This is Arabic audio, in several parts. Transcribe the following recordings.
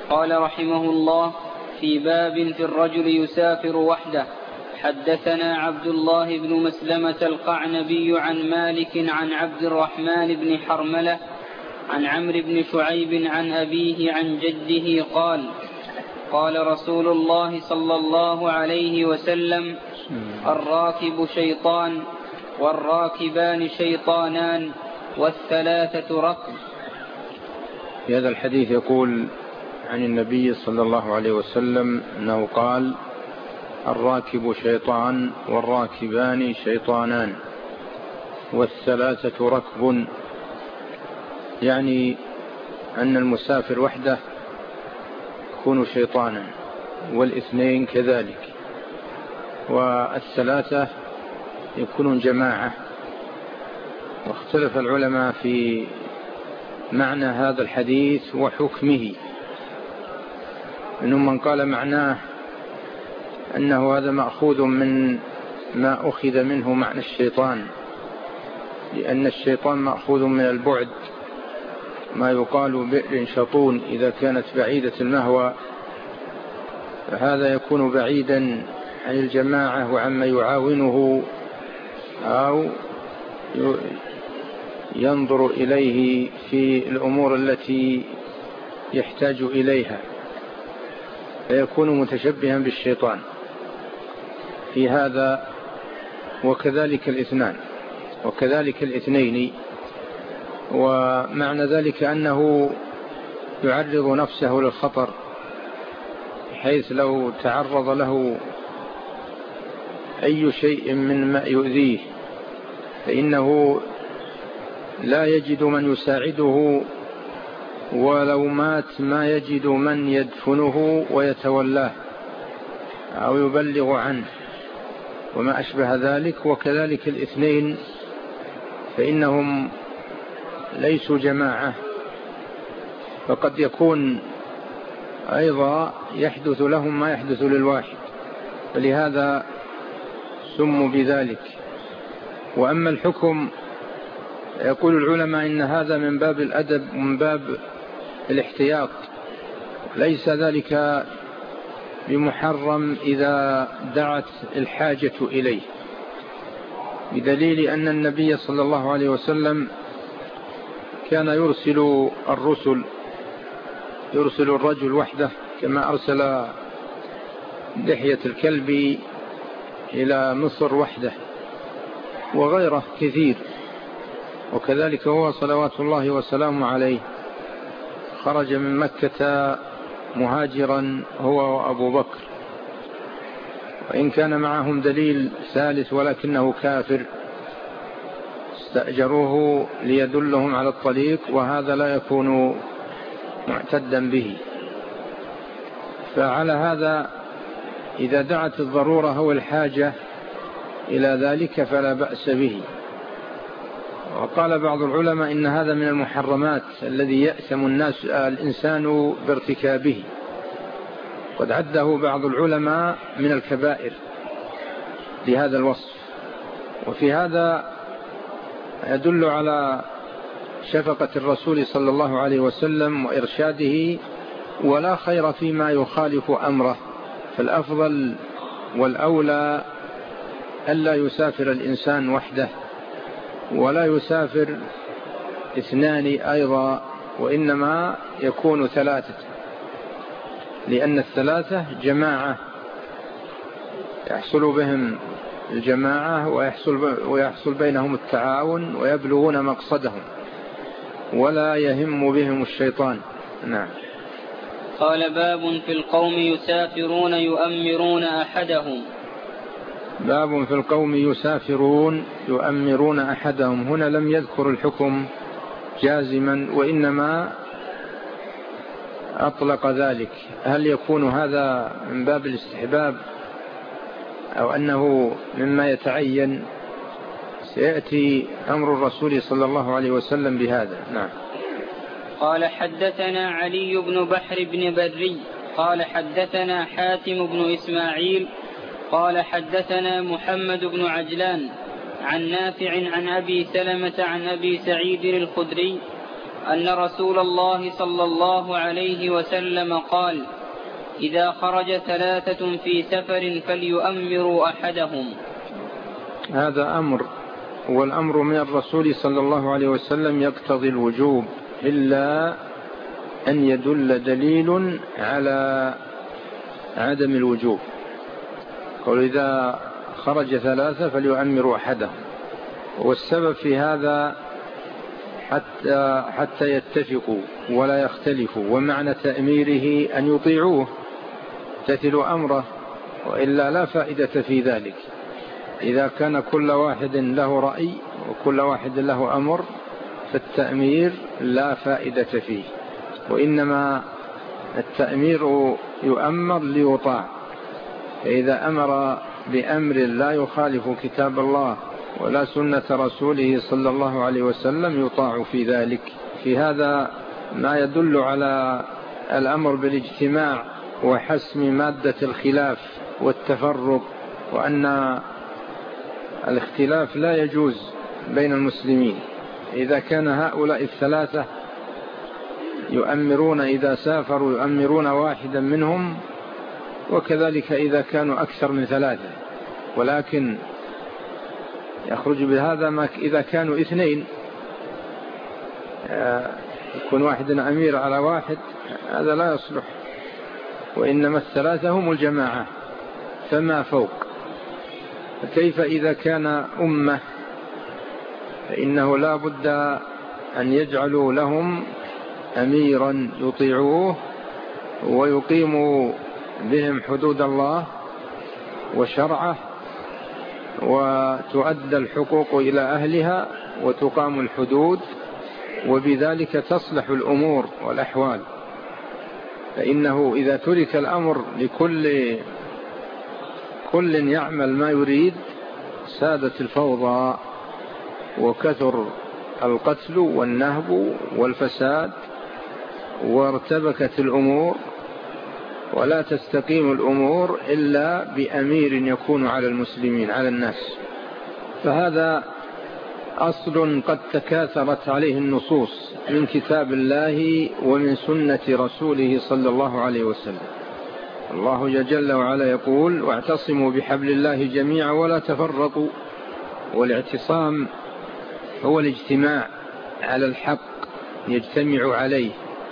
قال رحمه الله: في باب في الرجل يسافر وحده. حدثنا عبد الله بن مسلمة القعنبي عن مالك عن عبد الرحمن بن حرملة عن عمرو بن شعيب عن أبيه عن جده قال: قال رسول الله صلى الله عليه وسلم: الراكب شيطان والراكبان شيطانان والثلاثة ركب. في هذا الحديث يقول عن النبي صلى الله عليه وسلم أنه قال: الراكب شيطان والراكبان شيطانان والثلاثة ركب، يعني أن المسافر وحده يكون شيطانا، والاثنين كذلك، والثلاثة يكونون جماعة. واختلف العلماء في معنى هذا الحديث وحكمه. منهم من قال معناه أنه هذا مأخوذ من ما أخذ منه معنى الشيطان، لأن الشيطان مأخوذ من البعد، ما يقال بئر شطون إذا كانت بعيدة المهوى، فهذا يكون بعيدا عن الجماعة وعما يعاونه أو ينظر إليه في الأمور التي يحتاج إليها، فيكون متشبها بالشيطان في هذا. وكذلك الاثنان وكذلك الاثنين، ومعنى ذلك أنه يعرض نفسه للخطر، حيث لو تعرض له أي شيء من ما يؤذيه فإنه لا يجد من يساعده، ولو مات ما يجد من يدفنه ويتولاه أو يبلغ عنه وما أشبه ذلك. وكذلك الاثنين فإنهم ليسوا جماعة، فقد يكون أيضا يحدث لهم ما يحدث للواحد، فلهذا سموا بذلك. وأما الحكم يقول العلماء إن هذا من باب الأدب ومن باب الاحتياط، ليس ذلك بمحرم إذا دعت الحاجة إليه، بدليل أن النبي صلى الله عليه وسلم كان يرسل الرجل وحده، كما أرسل دحية الكلب إلى مصر وحده وغيره كثير. وكذلك هو صلوات الله وسلامه عليه خرج من مكة مهاجرا هو وأبو بكر، وإن كان معهم دليل ثالث ولكنه كافر، استأجروه ليدلهم على الطريق، وهذا لا يكون معتدا به. فعلى هذا إذا دعت الضرورة أو الحاجة إلى ذلك فلا بأس به. وقال بعض العلماء إن هذا من المحرمات الذي يأثم الإنسان بارتكابه، قد عده بعض العلماء من الكبائر لهذا الوصف. وفي هذا يدل على شفقة الرسول صلى الله عليه وسلم وإرشاده، ولا خير فيما يخالف أمره، فالأفضل والأولى ألا يسافر الإنسان وحده، ولا يسافر اثنان أيضا، وإنما يكون ثلاثة، لأن الثلاثة جماعة يحصل بهم الجماعة ويحصل بينهم التعاون ويبلغون مقصدهم ولا يهم بهم الشيطان. نعم. قال: باب في القوم يسافرون يؤمرون أحدهم. باب في القوم يسافرون يؤمرون أحدهم. هنا لم يذكر الحكم جازما، وإنما أطلق ذلك. هل يكون هذا من باب الاستحباب أو أنه مما يتعين؟ سيأتي أمر الرسول صلى الله عليه وسلم بهذا. نعم. قال: حدثنا علي بن بحر بن بري قال حدثنا حاتم بن إسماعيل قال حدثنا محمد بن عجلان عن نافع عن أبي سلمة عن أبي سعيد الخدري أن رسول الله صلى الله عليه وسلم قال: إذا خرج 3 في سفر فليؤمروا أحدهم. هذا أمر، والأمر من الرسول صلى الله عليه وسلم يقتضي الوجوب إلا أن يدل دليل على عدم الوجوب. قال: إذا خرج 3 فليؤمروا أحدهم. والسبب في هذا حتى يتفقوا ولا يختلفوا، ومعنى تأميره أن يطيعوه تتلوا أمره، وإلا لا فائدة في ذلك. إذا كان كل واحد له رأي وكل واحد له أمر فالتأمير لا فائدة فيه، وإنما التأمير يؤمر ليطاع. فإذا أمر بأمر لا يخالف كتاب الله ولا سنة رسوله صلى الله عليه وسلم يطاع في ذلك. في هذا ما يدل على الأمر بالاجتماع وحسم مادة الخلاف والتفرق، وأن الاختلاف لا يجوز بين المسلمين. إذا كان هؤلاء 3 يؤمرون إذا سافروا يؤمرون واحدا منهم، وكذلك إذا كانوا أكثر من 3، ولكن يخرج بهذا ما إذا كانوا 2 يكون واحد أمير على واحد، هذا لا يصلح، وإنما 3 هم الجماعة فما فوق. فكيف إذا كان أمة؟ فإنه لا بد أن يجعلوا لهم أميرا يطيعوه ويقيموا بهم حدود الله وشرعه، وتؤدى الحقوق إلى أهلها وتقام الحدود، وبذلك تصلح الأمور والأحوال. فإنه إذا ترك الأمر كل يعمل ما يريد سادت الفوضى وكثر القتل والنهب والفساد وارتبكت الأمور، ولا تستقيم الأمور إلا بأمير يكون على المسلمين على الناس. فهذا أصل قد تكاثرت عليه النصوص من كتاب الله ومن سنة رسوله صلى الله عليه وسلم. الله جل وعلا يقول: واعتصموا بحبل الله جميعا ولا تفرقوا. والاعتصام هو الاجتماع على الحق يجتمع عليه.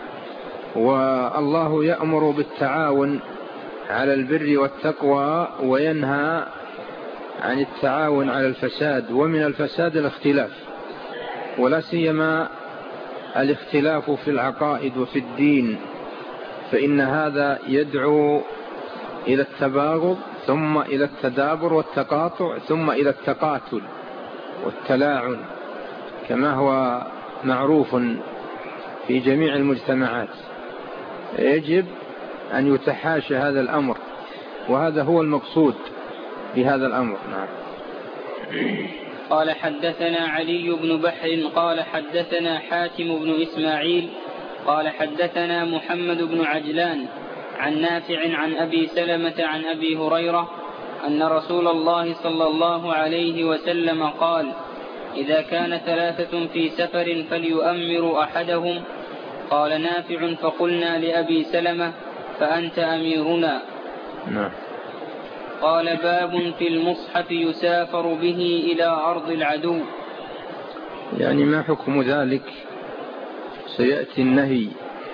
والله يأمر بالتعاون على البر والتقوى وينهى عن التعاون على الفساد، ومن الفساد الاختلاف، ولا سيما الاختلاف في العقائد وفي الدين، فإن هذا يدعو إلى التباغض ثم إلى التدابر والتقاطع ثم إلى التقاتل والتلاعن كما هو معروف في جميع المجتمعات. يجب أن يتحاشى هذا الأمر، وهذا هو المقصود بهذا الأمر. نعم. قال: حدثنا علي بن بحر قال حدثنا حاتم بن إسماعيل قال حدثنا محمد بن عجلان عن نافع عن أبي سلمة عن أبي هريرة أن رسول الله صلى الله عليه وسلم قال: إذا كان 3 في سفر فليؤمروا أحدهم. قال نافع: فقلنا لأبي سلمة: فأنت أميرنا. نعم. قال: باب في المصحف يسافر به إلى أرض العدو. يعني ما حكم ذلك؟ سيأتي النهي،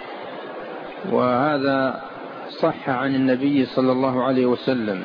وهذا صح عن النبي صلى الله عليه وسلم.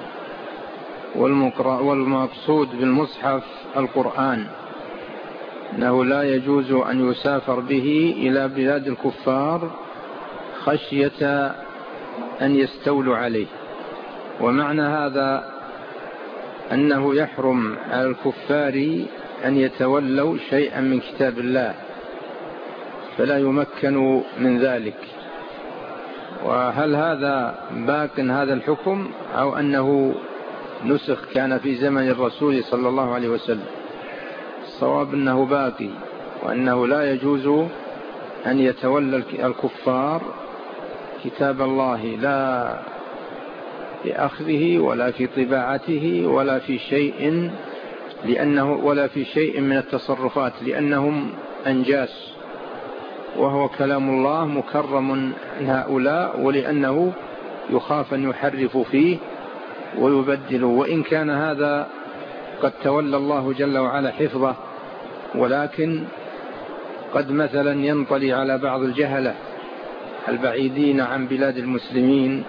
والمقصود بالمصحف القرآن، أنه لا يجوز أن يسافر به إلى بلاد الكفار خشية أن يستولوا عليه. ومعنى هذا أنه يحرم على الكفار أن يتولوا شيئا من كتاب الله، فلا يمكنوا من ذلك. وهل هذا باق هذا الحكم أو أنه نسخ كان في زمن الرسول صلى الله عليه وسلم؟ الصواب أنه باقي، وأنه لا يجوز أن يتولى الكفار كتاب الله، لا في أخذه ولا في طباعته ولا في شيء، ولا في شيء من التصرفات، لأنهم أنجاس وهو كلام الله مكرم عن هؤلاء، ولأنه يخاف أن يحرف فيه ويبدل، وإن كان هذا قد تولى الله جل وعلا حفظه، ولكن قد مثلا ينطلي على بعض الجهلة البعيدين عن بلاد المسلمين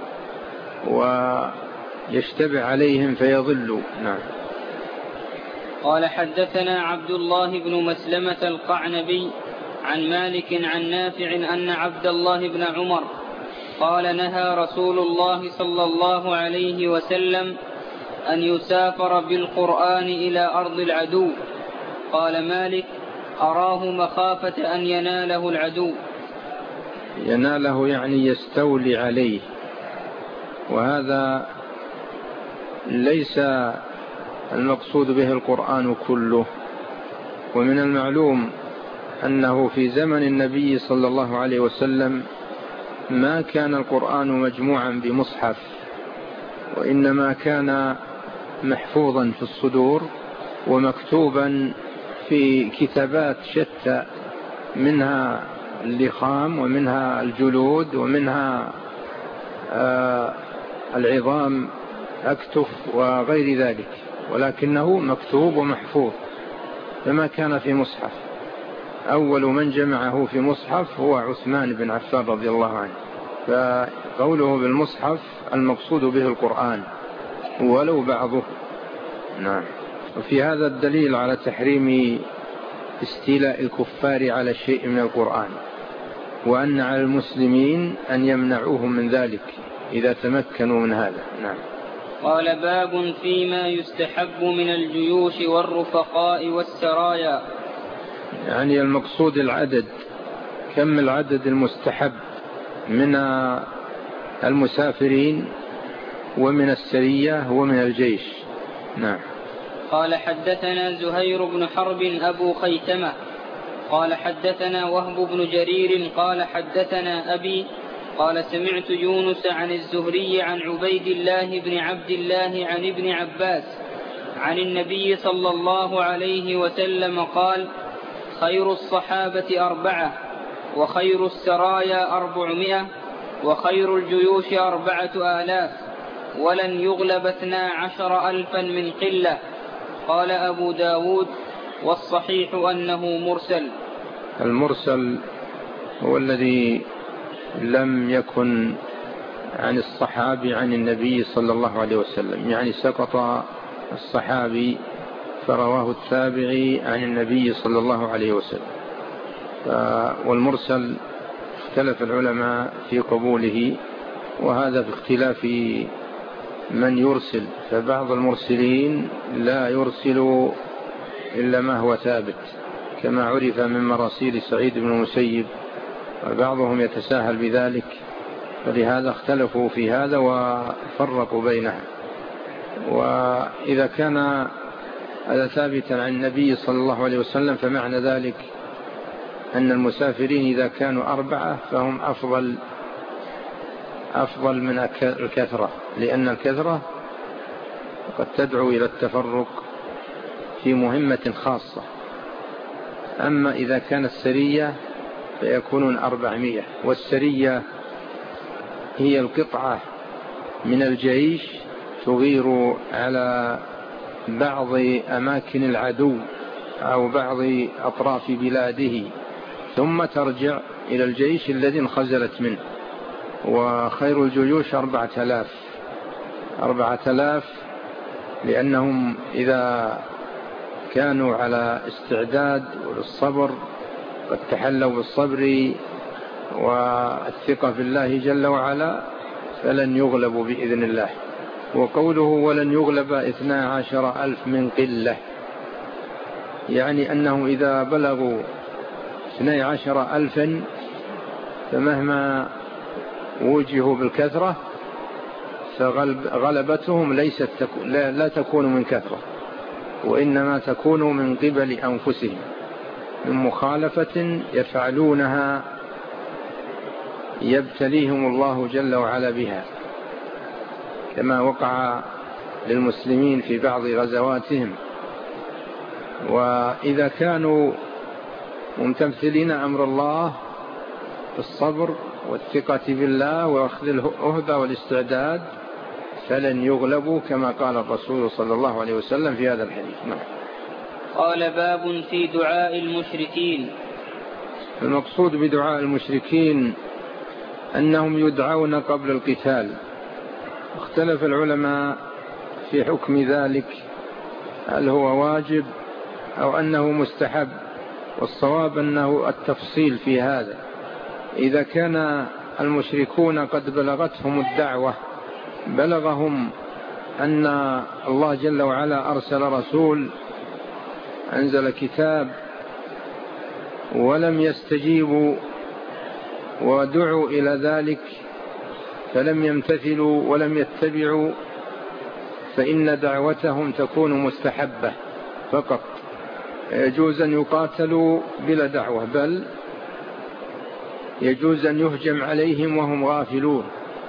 ويشتبه عليهم فيضلوا. نعم. قال حدثنا عبد الله بن مسلمة القعنبي عن مالك عن نافع أن عبد الله بن عمر قال نهى رسول الله صلى الله عليه وسلم أن يسافر بالقرآن إلى أرض العدو. قال مالك أراه مخافة أن يناله العدو. يناله يعني يستولي عليه، وهذا ليس المقصود به القرآن كله. ومن المعلوم أنه في زمن النبي صلى الله عليه وسلم ما كان القرآن مجموعا بمصحف، وإنما كان محفوظا في الصدور ومكتوبا في كتابات شتى، منها اللخام ومنها الجلود ومنها العظام أكتف وغير ذلك، ولكنه مكتوب ومحفوظ، فما كان في مصحف. أول من جمعه في مصحف هو عثمان بن عفان رضي الله عنه، فقوله بالمصحف المقصود به القرآن ولو بعضه. نعم. وفي هذا الدليل على تحريم استيلاء الكفار على شيء من القرآن، وأن على المسلمين أن يمنعوهم من ذلك إذا تمكنوا من هذا. نعم. قال باب فيما يستحب من الجيوش والرفقاء والسرايا. يعني المقصود العدد، كم العدد المستحب من المسافرين ومن السرية ومن الجيش. نعم. قال حدثنا زهير بن حرب أبو خيثمة قال حدثنا وهب بن جرير قال حدثنا أبي قال سمعت يونس عن الزهري عن عبيد الله بن عبد الله عن ابن عباس عن النبي صلى الله عليه وسلم قال خير الصحابة 4 وخير السرايا 400 وخير الجيوش 4000 ولن يغلب 12,000 من قلة. قال أبو داود والصحيح أنه مرسل. المرسل هو الذي لم يكن عن الصحابي عن النبي صلى الله عليه وسلم، يعني سقط الصحابي فرواه التابعي عن النبي صلى الله عليه وسلم. والمرسل اختلف العلماء في قبوله، وهذا في اختلاف من يرسل، فبعض المرسلين لا يرسل إلا ما هو ثابت كما عرف من مراسيل سعيد بن المسيب، وبعضهم يتساهل بذلك، فلهذا اختلفوا في هذا وفرقوا بينها. وإذا كان هذا ثابتا عن النبي صلى الله عليه وسلم فمعنى ذلك أن المسافرين إذا كانوا 4 فهم أفضل من الكثرة، لأن الكثرة قد تدعو إلى التفرق في مهمة خاصة. أما إذا كانت السرية فيكونون 400، والسرية هي القطعة من الجيش تغير على بعض أماكن العدو أو بعض أطراف بلاده ثم ترجع إلى الجيش الذي انخزلت منه. وخير الجيوش 4000 لأنهم إذا كانوا على استعداد والصبر قد تحلوا بالصبر والثقة في الله جل وعلا فلن يغلبوا بإذن الله. وقوله ولن يغلب 12,000 من قلة، يعني أنه إذا بلغوا 12,000 فمهما وجهوا بالكثرة فغلبتهم لا تكون من كثرة، وإنما تكون من قبل أنفسهم، من مخالفة يفعلونها يبتليهم الله جل وعلا بها، كما وقع للمسلمين في بعض غزواتهم. وإذا كانوا ممتثلين أمر الله بالصبر والثقة بالله وأخذ الأهبة والاستعداد فلن يغلبوا كما قال الرسول صلى الله عليه وسلم في هذا الحديث. قال باب في دعاء المشركين. المقصود بدعاء المشركين أنهم يدعون قبل القتال. اختلف العلماء في حكم ذلك، هل هو واجب أو أنه مستحب، والصواب أنه التفصيل في هذا. إذا كان المشركون قد بلغتهم الدعوة، بلغهم أن الله جل وعلا أرسل رسول أنزل كتاب ولم يستجيبوا ودعوا إلى ذلك فلم يمتثلوا ولم يتبعوا، فإن دعوتهم تكون مستحبة فقط، يجوز أن يقاتلوا بلا دعوة، بل يجوز أن يهجم عليهم وهم غافلون.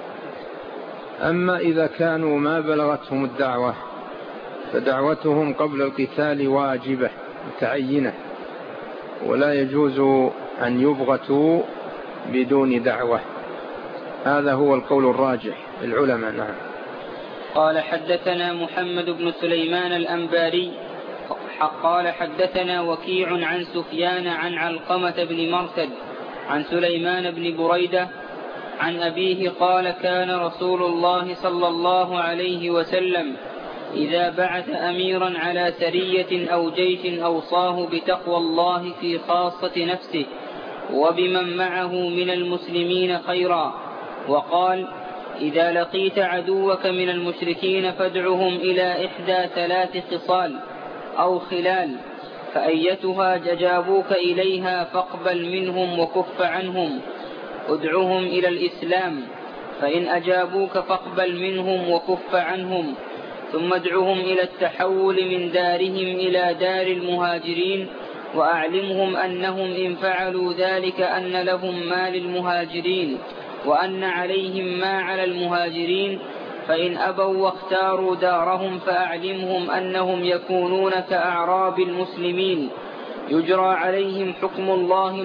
أما إذا كانوا ما بلغتهم الدعوة فدعوتهم قبل القتال واجبة متعينة، ولا يجوز أن يبغتوا بدون دعوة. هذا هو القول الراجح للعلماء. نعم. قال حدثنا محمد بن سليمان الأنباري قال حدثنا وكيع عن سفيان عن علقمة بن مرثد عن سليمان بن بريدة عن أبيه قال كان رسول الله صلى الله عليه وسلم إذا بعث أميرا على سرية أو جيش أوصاه بتقوى الله في خاصة نفسه وبمن معه من المسلمين خيرا، وقال إذا لقيت عدوك من المشركين فادعهم إلى إحدى 3 خصال أو خلال، فأيتها أجابوك إليها فاقبل منهم وكف عنهم. ادعهم إلى الإسلام، فإن أجابوك فاقبل منهم وكف عنهم، ثم ادعهم إلى التحول من دارهم إلى دار المهاجرين، وأعلمهم أنهم إن فعلوا ذلك أن لهم ما للمهاجرين وأن عليهم ما على المهاجرين، فإن أبوا واختاروا دارهم فأعلمهم أنهم يكونون كأعراب المسلمين يجرى عليهم حكم الله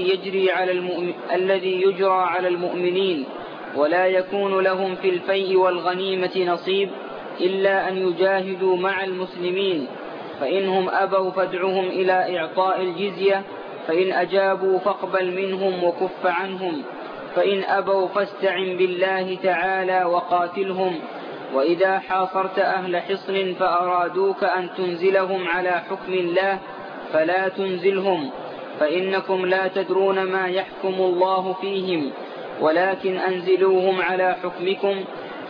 الذي يجرى على المؤمنين، ولا يكون لهم في الفيء والغنيمة نصيب إلا أن يجاهدوا مع المسلمين، فإنهم أبوا فادعهم إلى إعطاء الجزية، فإن أجابوا فاقبل منهم وكف عنهم، فإن أبوا فاستعن بالله تعالى وقاتلهم. وإذا حاصرت أهل حصن فأرادوك أن تنزلهم على حكم الله فلا تنزلهم، فإنكم لا تدرون ما يحكم الله فيهم، ولكن أنزلوهم على حكمكم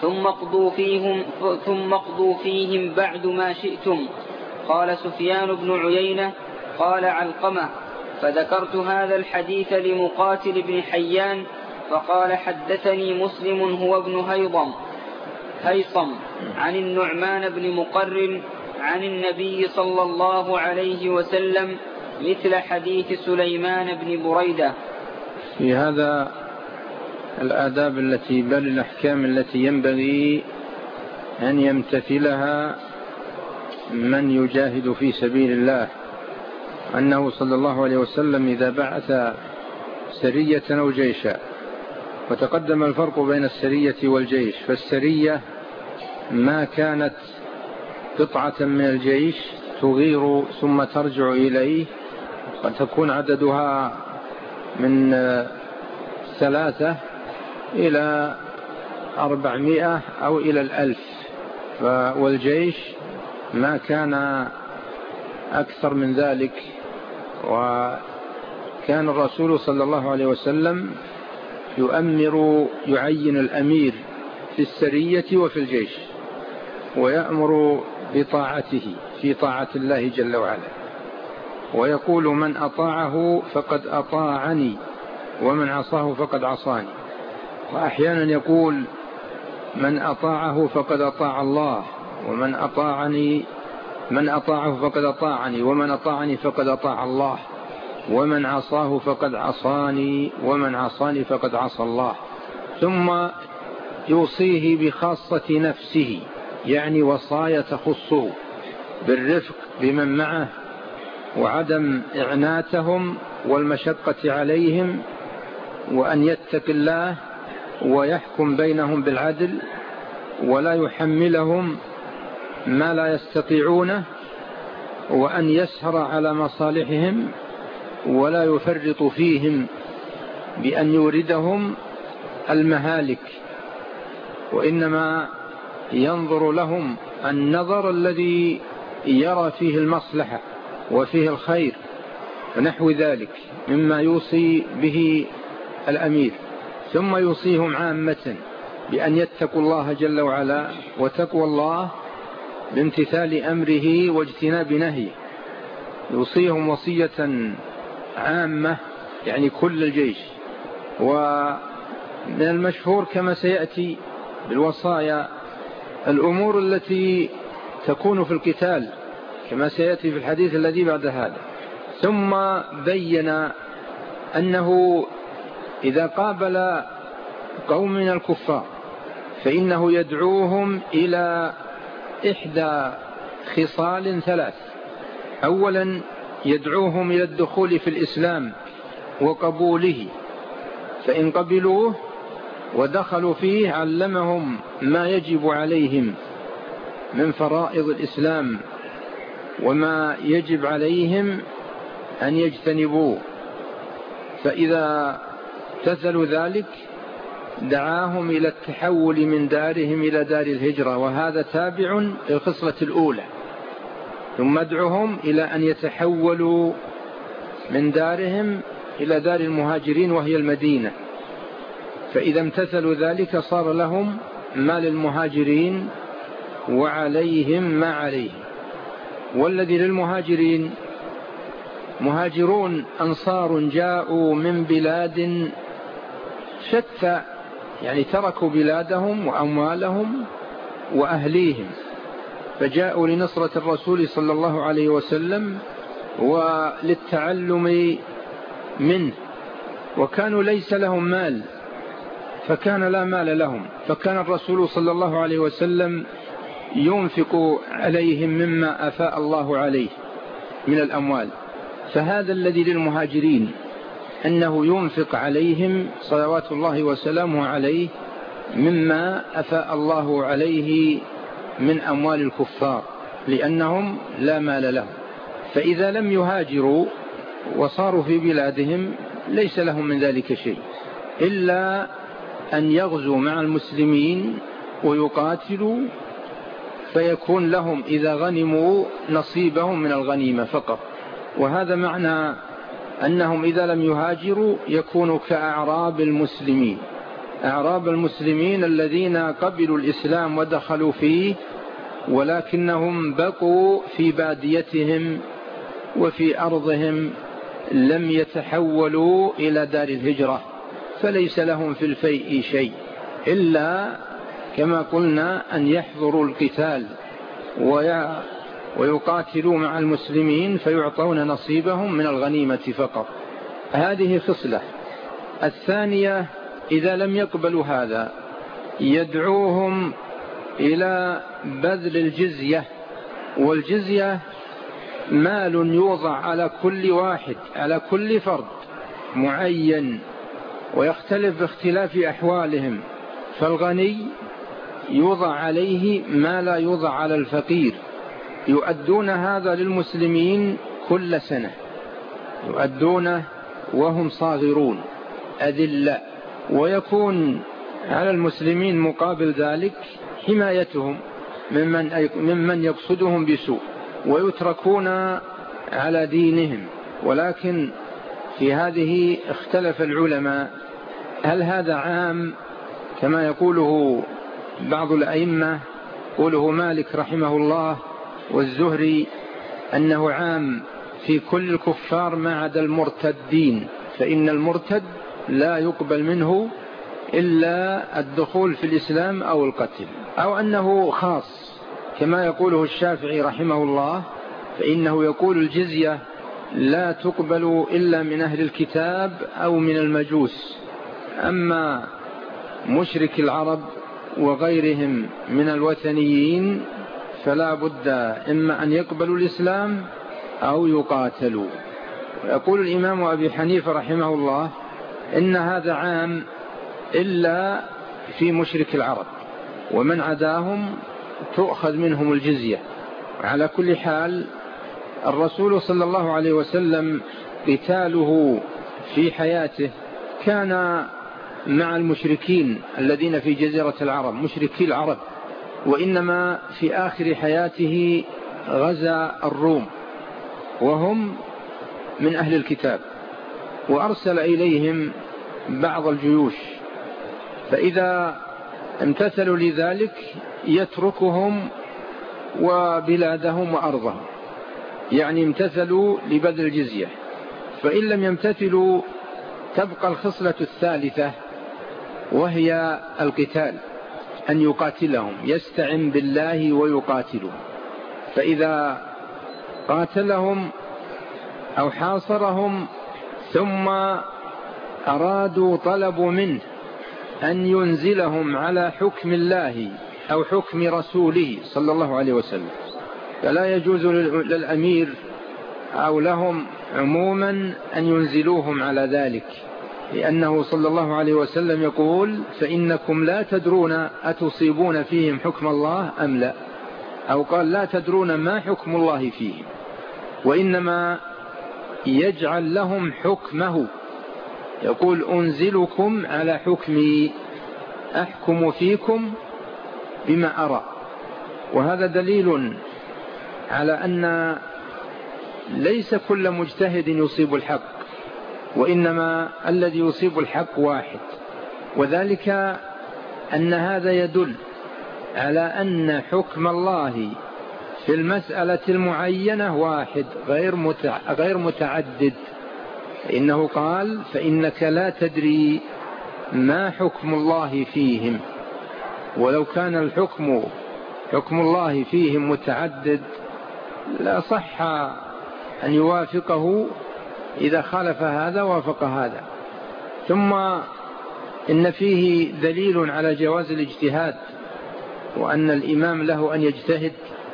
ثم اقضوا فيهم بعد ما شئتم. قال سفيان بن عيينة قال علقمة فذكرت هذا الحديث لمقاتل بن حيان فقال حدثني مسلم هو ابن هيصم عن النعمان بن مقرن عن النبي صلى الله عليه وسلم مثل حديث سليمان بن بريدة. في هذا الآداب التي بل الأحكام التي ينبغي أن يمتثلها من يجاهد في سبيل الله، أنه صلى الله عليه وسلم إذا بعث سرية أو جيشا، وتقدم الفرق بين السرية والجيش، فالسرية ما كانت قطعة من الجيش تغير ثم ترجع إليه، قد تكون عددها من 3 إلى 400 أو إلى 1000، والجيش ما كان أكثر من ذلك. وكان الرسول صلى الله عليه وسلم يعين الأمير في السرية وفي الجيش، ويأمر بطاعته في طاعة الله جل وعلا، ويقول من أطاعه فقد أطاعني ومن عصاه فقد عصاني. وأحيانا يقول من أطاعه فقد أطاع الله، ومن أطاعه فقد أطاعني، ومن أطاعني فقد أطاع الله، ومن عصاه فقد عصاني، ومن عصاني فقد عصى الله. ثم يوصيه بخاصة نفسه، يعني وصايا تخصه بالرفق بمن معه وعدم إعناتهم والمشقة عليهم وأن يتق الله ويحكم بينهم بالعدل، ولا يحملهم ما لا يستطيعونه، وأن يسهر على مصالحهم ولا يفرط فيهم بأن يوردهم المهالك، وإنما ينظر لهم النظر الذي يرى فيه المصلحة وفيه الخير ونحو ذلك مما يوصي به الأمير. ثم يوصيهم عامة بأن يتقوا الله جل وعلا، وتقوى الله بامتثال أمره واجتناب نهيه. يوصيهم وصية عامة يعني كل الجيش. ومن المشهور كما سيأتي بالوصايا الأمور التي تكون في القتال كما سيأتي في الحديث الذي بعد هذا. ثم بين أنه إذا قابل قوم من الكفار فإنه يدعوهم إلى إحدى خصال ثلاث. أولا يدعوهم إلى الدخول في الإسلام وقبوله، فإن قبلوه ودخلوا فيه علمهم ما يجب عليهم من فرائض الإسلام وما يجب عليهم أن يجتنبوه. فإذا امتثلوا ذلك دعاهم إلى التحول من دارهم إلى دار الهجرة، وهذا تابع للخصلة الأولى. ثم ادعوهم إلى أن يتحولوا من دارهم إلى دار المهاجرين وهي المدينة، فإذا امتثلوا ذلك صار لهم ما للمهاجرين وعليهم ما عليهم. والذي للمهاجرين مهاجرون أنصار جاءوا من بلاد شتى، يعني تركوا بلادهم وأموالهم وأهليهم فجاءوا لنصرة الرسول صلى الله عليه وسلم وللتعلم منه، وكانوا ليس لهم مال فكان لا مال لهم، فكان الرسول صلى الله عليه وسلم ينفق عليهم مما أفاء الله عليه من الأموال. فهذا الذي للمهاجرين أنه ينفق عليهم صلوات الله وسلامه عليه مما أفاء الله عليه من أموال الكفار لأنهم لا مال لهم. فإذا لم يهاجروا وصاروا في بلادهم ليس لهم من ذلك شيء إلا أن يغزوا مع المسلمين ويقاتلوا، فيكون لهم إذا غنموا نصيبهم من الغنيمة فقط. وهذا معنى أنهم إذا لم يهاجروا يكونوا كأعراب المسلمين، أعراب المسلمين الذين قبلوا الإسلام ودخلوا فيه ولكنهم بقوا في باديتهم وفي أرضهم لم يتحولوا إلى دار الهجرة، فليس لهم في الفيء شيء إلا كما قلنا أن يحضروا القتال ويقاتلوا مع المسلمين فيعطون نصيبهم من الغنيمة فقط. هذه خصلة. الثانية إذا لم يقبلوا هذا يدعوهم إلى بذل الجزية، والجزية مال يوضع على كل واحد على كل فرد معين ويختلف باختلاف أحوالهم، فالغني يوضع عليه ما لا يوضع على الفقير. يؤدون هذا للمسلمين كل سنة، يؤدونه وهم صاغرون أذلاء، ويكون على المسلمين مقابل ذلك حمايتهم ممن يقصدهم بسوء، ويتركون على دينهم. ولكن في هذه اختلف العلماء هل هذا عام كما يقوله بعض الأئمة، يقوله مالك رحمه الله والزهري أنه عام في كل الكفار ما عدا المرتدين، فإن المرتد لا يقبل منه إلا الدخول في الإسلام أو القتل، أو أنه خاص كما يقوله الشافعي رحمه الله، فإنه يقول الجزية لا تقبل إلا من أهل الكتاب أو من المجوس، أما مشرك العرب وغيرهم من الوثنيين فلا بد إما أن يقبلوا الإسلام أو يقاتلوا. ويقول الإمام أبي حنيفة رحمه الله إن هذا عام إلا في مشرك العرب، ومن عداهم تؤخذ منهم الجزية. على كل حال الرسول صلى الله عليه وسلم قتاله في حياته كان مع المشركين الذين في جزيرة العرب، مشركي العرب، وإنما في آخر حياته غزا الروم وهم من أهل الكتاب، وأرسل إليهم بعض الجيوش، فإذا امتثلوا لذلك يتركهم وبلادهم وأرضهم، يعني امتثلوا لبذل الجزية. فإن لم يمتثلوا تبقى الخصلة الثالثة وهي القتال، أن يقاتلهم، يستعن بالله ويقاتلهم. فإذا قاتلهم أو حاصرهم ثم أرادوا طلبوا منه أن ينزلهم على حكم الله أو حكم رسوله صلى الله عليه وسلم، فلا يجوز للأمير أو لهم عموما أن ينزلوهم على ذلك، لأنه صلى الله عليه وسلم يقول: فإنكم لا تدرون أتصيبون فيهم حكم الله أم لا، أو قال: لا تدرون ما حكم الله فيهم، وإنما يجعل لهم حكمه، يقول: أنزلكم على حكمي، أحكم فيكم بما أرى. وهذا دليل على أن ليس كل مجتهد يصيب الحق، وإنما الذي يصيب الحق واحد، وذلك أن هذا يدل على أن حكم الله في المسألة المعينة واحد غير متعدد. إنه قال: فإنك لا تدري ما حكم الله فيهم. ولو كان الحكم حكم الله فيهم متعدد لا صح أن يوافقه، إذا خالف هذا وافق هذا. ثم إن فيه دليل على جواز الاجتهاد، وأن الإمام له أن يجتهد،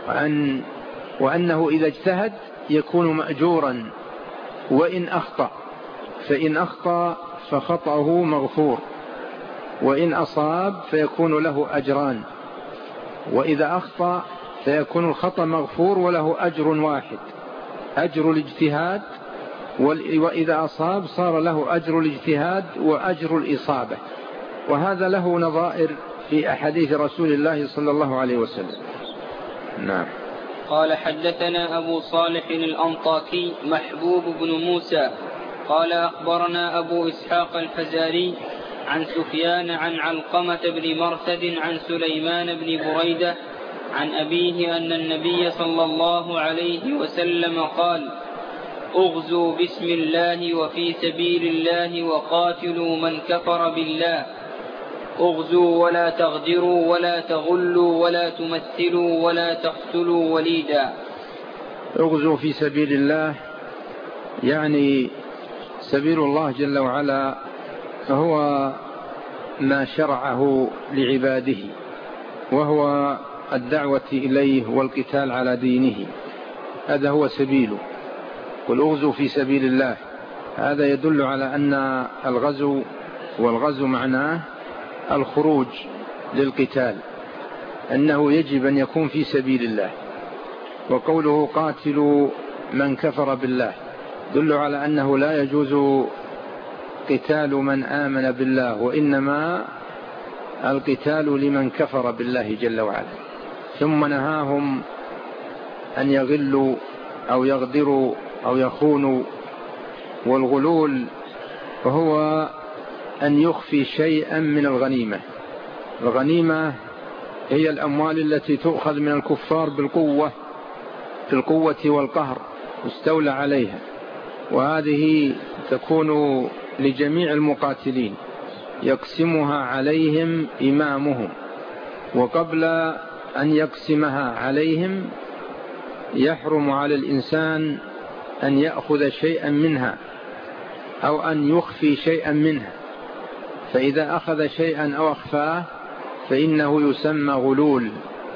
وأنه إذا اجتهد يكون مأجورا وإن أخطأ، فإن أخطأ فخطأه مغفور، وإن أصاب فيكون له أجران، وإذا أخطأ فيكون الخطأ مغفور وله أجر واحد، أجر الاجتهاد، وإذا أصاب صار له أجر الاجتهاد وأجر الإصابة. وهذا له نظائر في أحاديث رسول الله صلى الله عليه وسلم. نعم. قال: حدثنا أبو صالح الأنطاكي محبوب بن موسى قال: أخبرنا أبو إسحاق الفزاري عن سفيان عن علقمة بن مرثد عن سليمان بن بريدة عن أبيه أن النبي صلى الله عليه وسلم قال: اغزوا بسم الله وفي سبيل الله وقاتلوا من كفر بالله، اغزوا ولا تغدروا ولا تغلوا ولا تمثلوا ولا تقتلوا وليدا. اغزوا في سبيل الله يعني سبيل الله جل وعلا هو ما شرعه لعباده، وهو الدعوة إليه والقتال على دينه، هذا هو سبيله. قل اغزوا في سبيل الله، هذا يدل على أن الغزو، والغزو معناه الخروج للقتال، أنه يجب أن يكون في سبيل الله. وقوله قاتلوا من كفر بالله يدل على أنه لا يجوز قتال من آمن بالله، وإنما القتال لمن كفر بالله جل وعلا. ثم نهاهم أن يغلوا أو يغدروا أو يخونوا. والغلول وهو أن يخفي شيئا من الغنيمة. الغنيمة هي الأموال التي تؤخذ من الكفار بالقوة والقهر، استولى عليها، وهذه تكون لجميع المقاتلين، يقسمها عليهم إمامهم، وقبل أن يقسمها عليهم يحرم على الإنسان أن يأخذ شيئا منها أو أن يخفي شيئا منها، فإذا أخذ شيئا أو أخفاه فإنه يسمى غلول.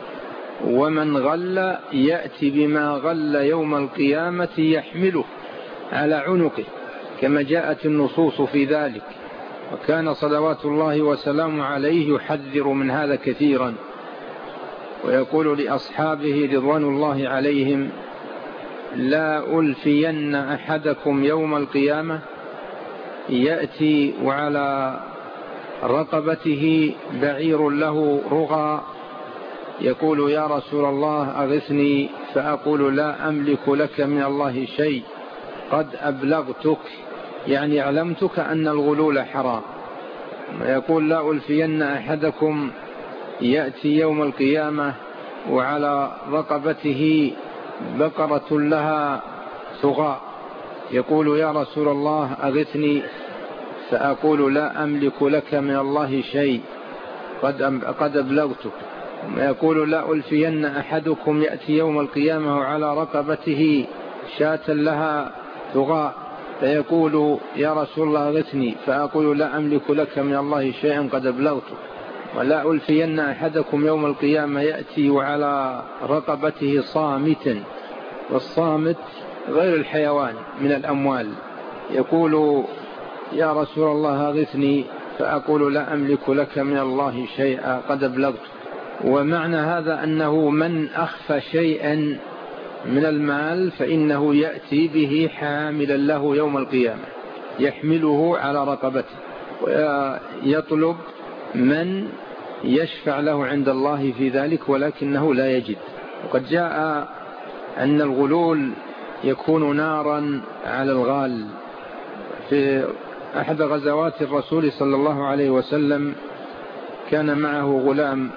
ومن غل يأتي بما غل يوم القيامة يحمله على عنقه، كما جاءت النصوص في ذلك. وكان صلوات الله وسلامه عليه يحذر من هذا كثيرا، ويقول لأصحابه رضوان الله عليهم: لا ألفين أحدكم يوم القيامة يأتي وعلى رقبته بعير له رغى، يقول: يا رسول الله أغثني، فأقول: لا أملك لك من الله شيء، قد أبلغتك، يعني علمتك أن الغلول حرام. يقول: لا ألفين أحدكم يأتي يوم القيامة وعلى رقبته بقرة لها ثغاء، يقول: يا رسول الله أغثني، فأقول: لا أملك لك من الله شيء، قد أبلغتك. يقول: لا ألفين أحدكم يأتي يوم القيامة وعلى رقبته شاة لها ثغاء، فيقول: يا رسول الله أغثني، فأقول: لا أملك لك من الله شيئا، قد أبلغتك. ولا ألفين أحدكم يوم القيامة يأتي وعلى رقبته صامت، والصامت غير الحيوان من الأموال، يقول: يا رسول الله أغثني، فأقول: لا أملك لك من الله شيئا، قد أبلغت. ومعنى هذا أنه من أخفى شيئا من المال فإنه يأتي به حاملا له يوم القيامة، يحمله على رقبته، ويطلب من يشفع له عند الله في ذلك، ولكنه لا يجد. وقد جاء أن الغلول يكون نارا على الغال. في أحد غزوات الرسول صلى الله عليه وسلم كان معه غلام،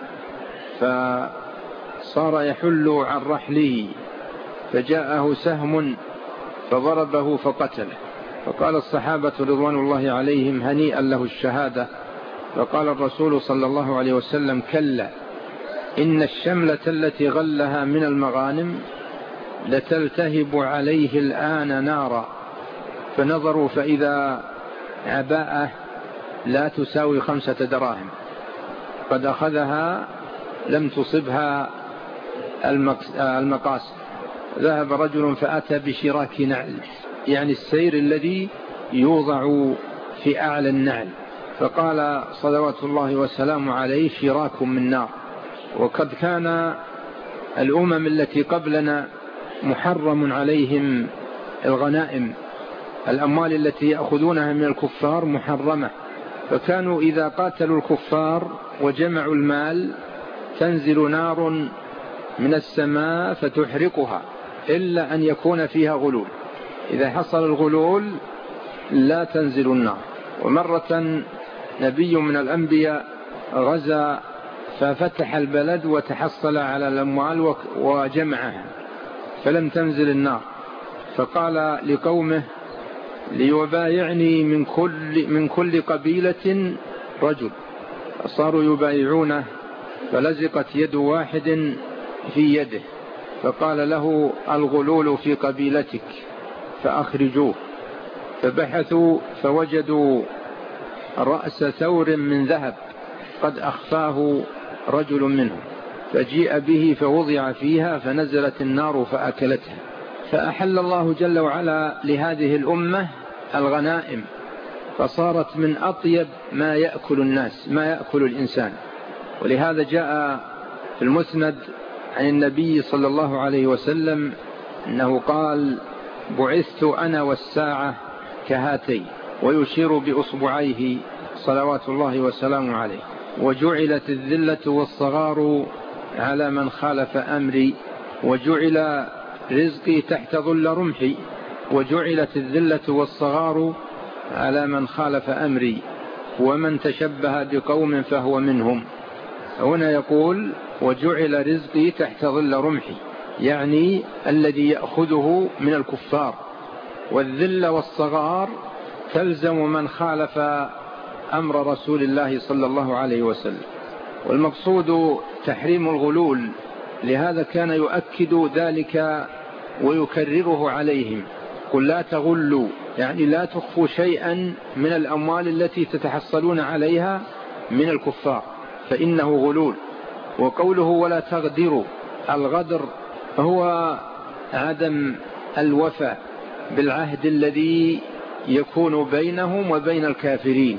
فصار يحل عن رحله، فجاءه سهم فضربه فقتله، فقال الصحابة رضوان الله عليهم: هنيئا له الشهادة. فقال الرسول صلى الله عليه وسلم: كلا، إن الشملة التي غلها من المغانم لتلتهب عليه الآن نارا. فنظروا فإذا عباءة لا تساوي 5 دراهم، قد أخذها لم تصبها المقاس. ذهب رجل فأتى بشراك نعل، يعني السير الذي يوضع في أعلى النعل، فقال صلوات الله وسلامه عليه: شراك من نار. وقد كان الأمم التي قبلنا محرم عليهم الغنائم، الأموال التي يأخذونها من الكفار محرمة، فكانوا إذا قاتلوا الكفار وجمعوا المال تنزل نار من السماء فتحرقها، إلا أن يكون فيها غلول. إذا حصل الغلول لا تنزل النار. ومرة نبي من الأنبياء غزا ففتح البلد وتحصل على الأموال وجمعها فلم تنزل النار، فقال لقومه: ليبايعني من كل قبيلة رجل. صاروا يبايعونه، فلزقت يد واحد في يده، فقال له: الغلول في قبيلتك فأخرجوه. فبحثوا فوجدوا رأس ثور من ذهب قد أخفاه رجل منهم، فجيء به فوضع فيها فنزلت النار فأكلتها. فأحل الله جل وعلا لهذه الأمة الغنائم، فصارت من أطيب ما يأكل الناس، ما يأكل الإنسان. ولهذا جاء في المسند عن النبي صلى الله عليه وسلم أنه قال: بعثت أنا والساعة كهاتين، ويشير بأصبعيه صلوات الله وسلامه عليه. وجعلت الذلة والصغار على من خالف أمري، وجعل رزقي تحت ظل رمحي، وجعلت الذلة والصغار على من خالف أمري، ومن تشبه بقوم فهو منهم. هنا يقول: وجعل رزقي تحت ظل رمحي، يعني الذي يأخذه من الكفار، والذل والصغار تلزم من خالف أمر رسول الله صلى الله عليه وسلم. والمقصود تحريم الغلول، لهذا كان يؤكد ذلك ويكرره عليهم: قل لا تغلوا، يعني لا تخفوا شيئا من الأموال التي تتحصلون عليها من الكفار فإنه غلول. وقوله ولا تغدروا، الغدر هو عدم الوفاء بالعهد الذي يكون بينهم وبين الكافرين،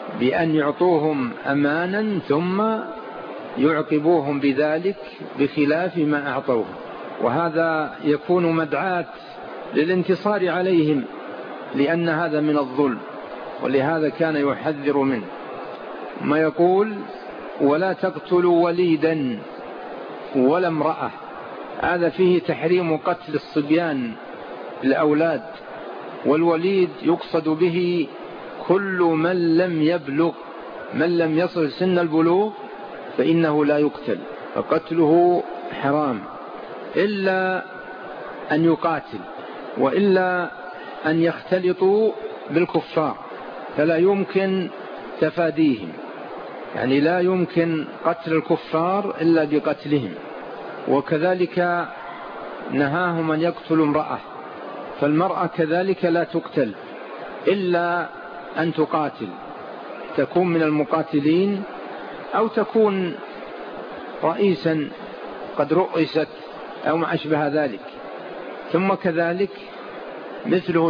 بأن يعطوهم أمانا ثم يعقبوهم بذلك بخلاف ما أعطوهم، وهذا يكون مدعاة للانتصار عليهم، لأن هذا من الظلم، ولهذا كان يحذر منه. ما يقول ولا تقتلوا وليدا ولا امرأة، هذا فيه تحريم قتل الصبيان الأولاد، والوليد يقصد به كل من لم يبلغ، من لم يصل سن البلوغ فإنه لا يقتل، فقتله حرام إلا أن يقاتل، وإلا أن يختلطوا بالكفار فلا يمكن تفاديهم، يعني لا يمكن قتل الكفار إلا بقتلهم. وكذلك نهاهم أن يقتلوا امرأة، فالمرأة كذلك لا تقتل إلا أن تقاتل، تكون من المقاتلين أو تكون رئيسا قد رؤست أو ما أشبه ذلك. ثم كذلك مثله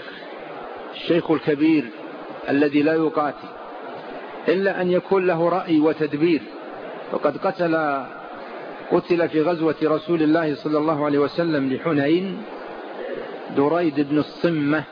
الشيخ الكبير الذي لا يقاتل إلا أن يكون له رأي وتدبير، وقد قتل في غزوة رسول الله صلى الله عليه وسلم لحنين دريد بن الصمة،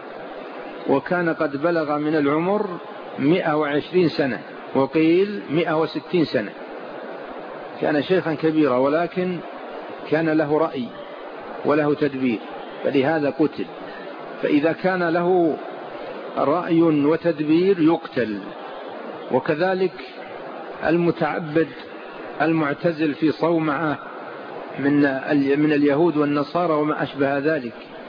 وكان قد بلغ من العمر 120 سنة وقيل 160 سنة، كان شيخا كبيرا ولكن كان له رأي وله تدبير، فلهذا قتل. فإذا كان له رأي وتدبير يقتل. وكذلك المتعبد المعتزل في صومعة من اليهود والنصارى وما أشبه ذلك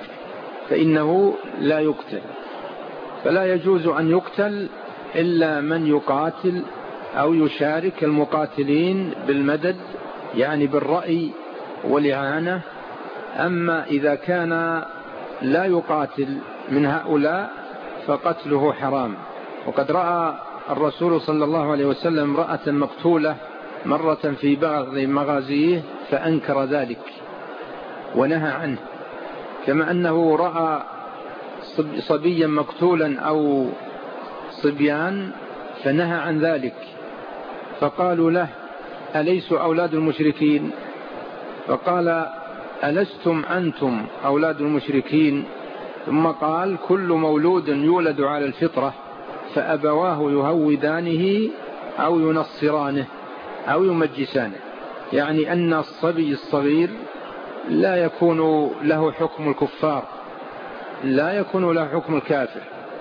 فإنه لا يقتل، فلا يجوز أن يقتل إلا من يقاتل أو يشارك المقاتلين بالمدد، يعني بالرأي والإعانة. أما إذا كان لا يقاتل من هؤلاء فقتله حرام. وقد رأى الرسول صلى الله عليه وسلم امرأة مقتولة مرة في بعض مغازيه فأنكر ذلك ونهى عنه، كما أنه رأى صبيا مقتولا أو صبيان فنهى عن ذلك، فقالوا له أليسوا أولاد المشركين؟ فقال ألستم أنتم أولاد المشركين؟ ثم قال كل مولود يولد على الفطرة فأبواه يهودانه أو ينصرانه أو يمجسانه، يعني أن الصبي الصغير لا يكون له حكم الكفار، لا يكون له حكم الكافر،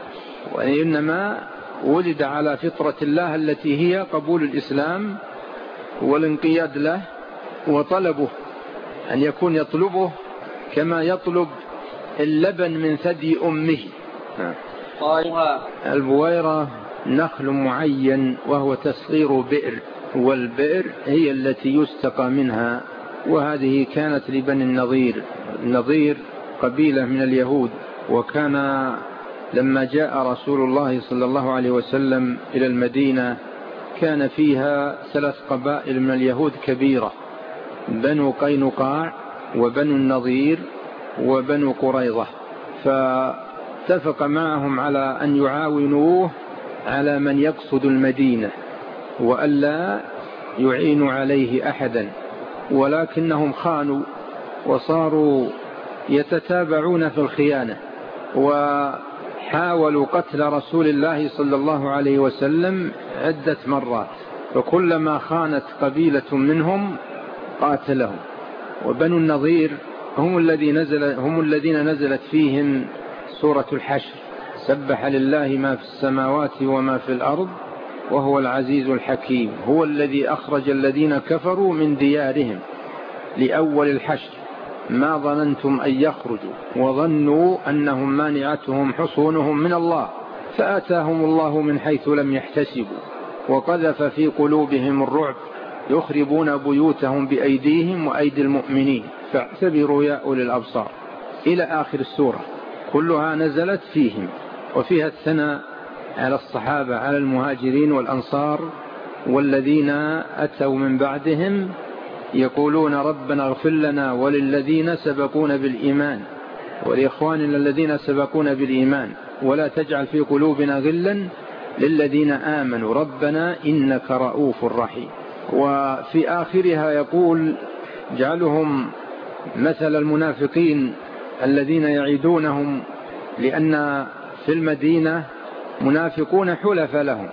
وإنما ولد على فطرة الله التي هي قبول الإسلام والانقياد له، وطلبه أن يكون يطلبه كما يطلب اللبن من ثدي أمه. البويرة نخل معين وهو تصغير بئر، والبئر هي التي يستقى منها، وهذه كانت لبني النضير. النضير قبيلة من اليهود، وكان لما جاء رسول الله صلى الله عليه وسلم إلى المدينة كان فيها 3 قبائل من اليهود كبيرة، بنو قينقاع وبنو النضير وبنو قريظة، فاتفق معهم على أن يعاونوه على من يقصد المدينة وألا يعينوا عليه أحدا، ولكنهم خانوا وصاروا يتتابعون في الخيانة، وحاولوا قتل رسول الله صلى الله عليه وسلم عدة مرات، فكلما خانت قبيلة منهم قاتلهم. وبنو النضير هم الذين نزلت فيهم سورة الحشر: سبح لله ما في السماوات وما في الأرض وهو العزيز الحكيم، هو الذي أخرج الذين كفروا من ديارهم لأول الحشر ما ظننتم أن يخرجوا وظنوا أنهم مانعتهم حصونهم من الله فآتاهم الله من حيث لم يحتسبوا وقذف في قلوبهم الرعب يخربون بيوتهم بأيديهم وأيدي المؤمنين فاعتبروا يا أولي الأبصار، إلى آخر السورة. كلها نزلت فيهم، وفيها الثناء على الصحابة، على المهاجرين والأنصار والذين أتوا من بعدهم يقولون ربنا اغفر لنا وللذين سبقونا بالإيمان ولإخواننا الذين سبقونا بالإيمان ولا تجعل في قلوبنا غلا للذين آمنوا ربنا إنك رؤوف رحيم. وفي آخرها يقول جعلهم مثل المنافقين الذين يعيدونهم، لأن في المدينة منافقون حلف لهم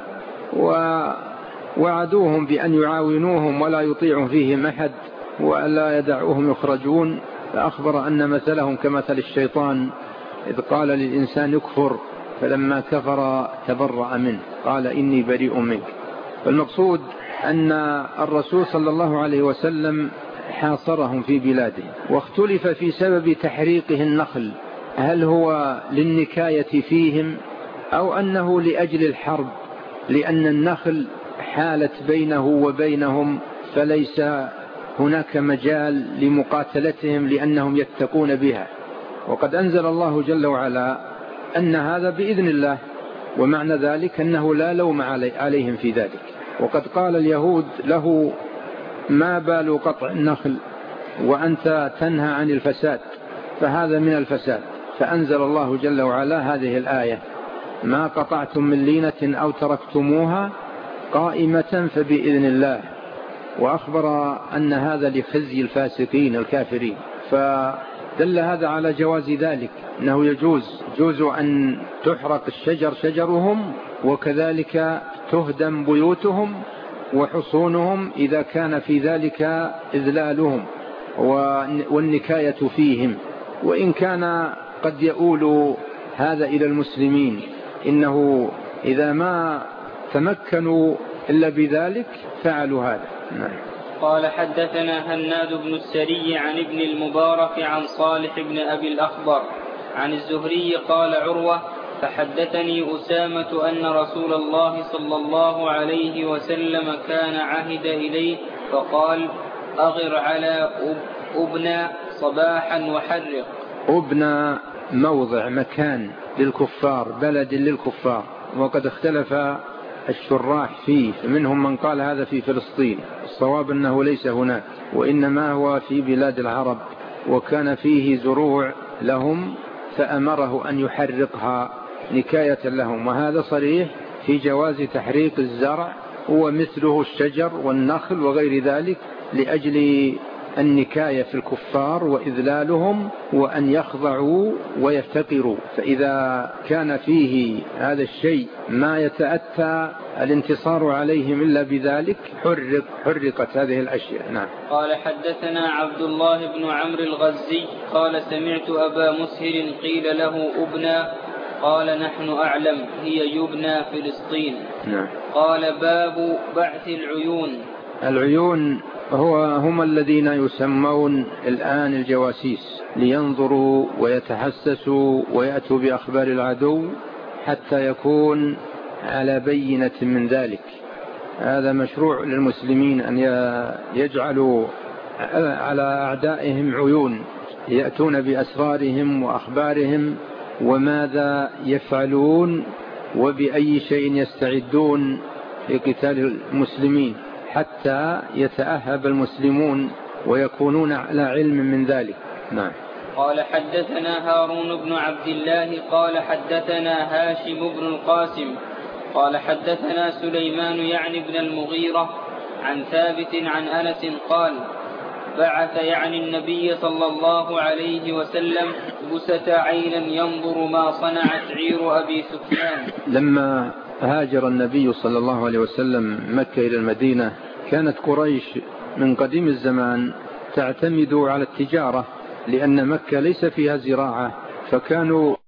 ووعدوهم بأن يعاونوهم ولا يطيعوا فيهم أحد ولا يدعوهم يخرجون، فأخبر أن مثلهم كمثل الشيطان إذ قال للإنسان يكفر فلما كفر تبرأ منه قال إني بريء منك. فالمقصود أن الرسول صلى الله عليه وسلم حاصرهم في بلاده، واختلف في سبب تحريقه النخل، هل هو للنكاية فيهم أو أنه لأجل الحرب، لأن النخل حالت بينه وبينهم فليس هناك مجال لمقاتلتهم لأنهم يتقون بها. وقد أنزل الله جل وعلا أن هذا بإذن الله، ومعنى ذلك أنه لا لوم عليهم في ذلك. وقد قال اليهود له ما بال قطع النخل وأنت تنهى عن الفساد، فهذا من الفساد. فأنزل الله جل وعلا هذه الآية ما قطعتم من لينة أو تركتموها قائمة فبإذن الله، وأخبر أن هذا لخزي الفاسقين الكافرين. فدل هذا على جواز ذلك، أنه يجوز أن تحرق الشجر شجرهم، وكذلك تهدم بيوتهم وحصونهم إذا كان في ذلك إذلالهم والنكاية فيهم. وإن كان قد يؤول هذا إلى المسلمين، إنه إذا ما تمكنوا إلا بذلك فعلوا هذا. قال حدثنا هناد بن السري عن ابن المبارك عن صالح بن أبي الأخضر عن الزهري قال عروة فحدثني أسامة أن رسول الله صلى الله عليه وسلم كان عهد إليه فقال أغر على أبنى صباحا وحرق. أبنى موضع مكان للكفار، بلد للكفار، وقد اختلف الشراح فيه، منهم من قال هذا في فلسطين، الصواب أنه ليس هناك وإنما هو في بلاد العرب، وكان فيه زروع لهم فأمره أن يحرقها نكاية لهم. وهذا صريح في جواز تحريق الزرع ومثله الشجر والنخل وغير ذلك لأجل النكاية في الكفار وإذلالهم وأن يخضعوا ويفتقروا. فإذا كان فيه هذا الشيء ما يتأتى الانتصار عليهم إلا بذلك حرقت هذه الأشياء. نعم. قال حدثنا عبد الله بن عمرو الغزي قال سمعت أبا مسهر قيل له أبنى قال نحن أعلم هي يبنى فلسطين. نعم. قال باب بعث العيون. العيون هم الذين يسمون الآن الجواسيس، لينظروا ويتحسسوا ويأتوا بأخبار العدو حتى يكون على بينة من ذلك. هذا مشروع للمسلمين أن يجعلوا على أعدائهم عيون، يأتون بأسرارهم وأخبارهم وماذا يفعلون وبأي شيء يستعدون لقتال المسلمين، حتى يتأهب المسلمون ويكونون على علم من ذلك. نعم. قال حدثنا هارون بن عبد الله قال حدثنا هاشم بن القاسم قال حدثنا سليمان يعني بن المغيرة عن ثابت عن أنس قال بعث يعني النبي صلى الله عليه وسلم بسة عينا ينظر ما صنعت عير أبي سفيان. لما هاجر النبي صلى الله عليه وسلم مكة إلى المدينة، كانت قريش من قديم الزمان تعتمد على التجارة، لأن مكة ليس فيها زراعة، فكانوا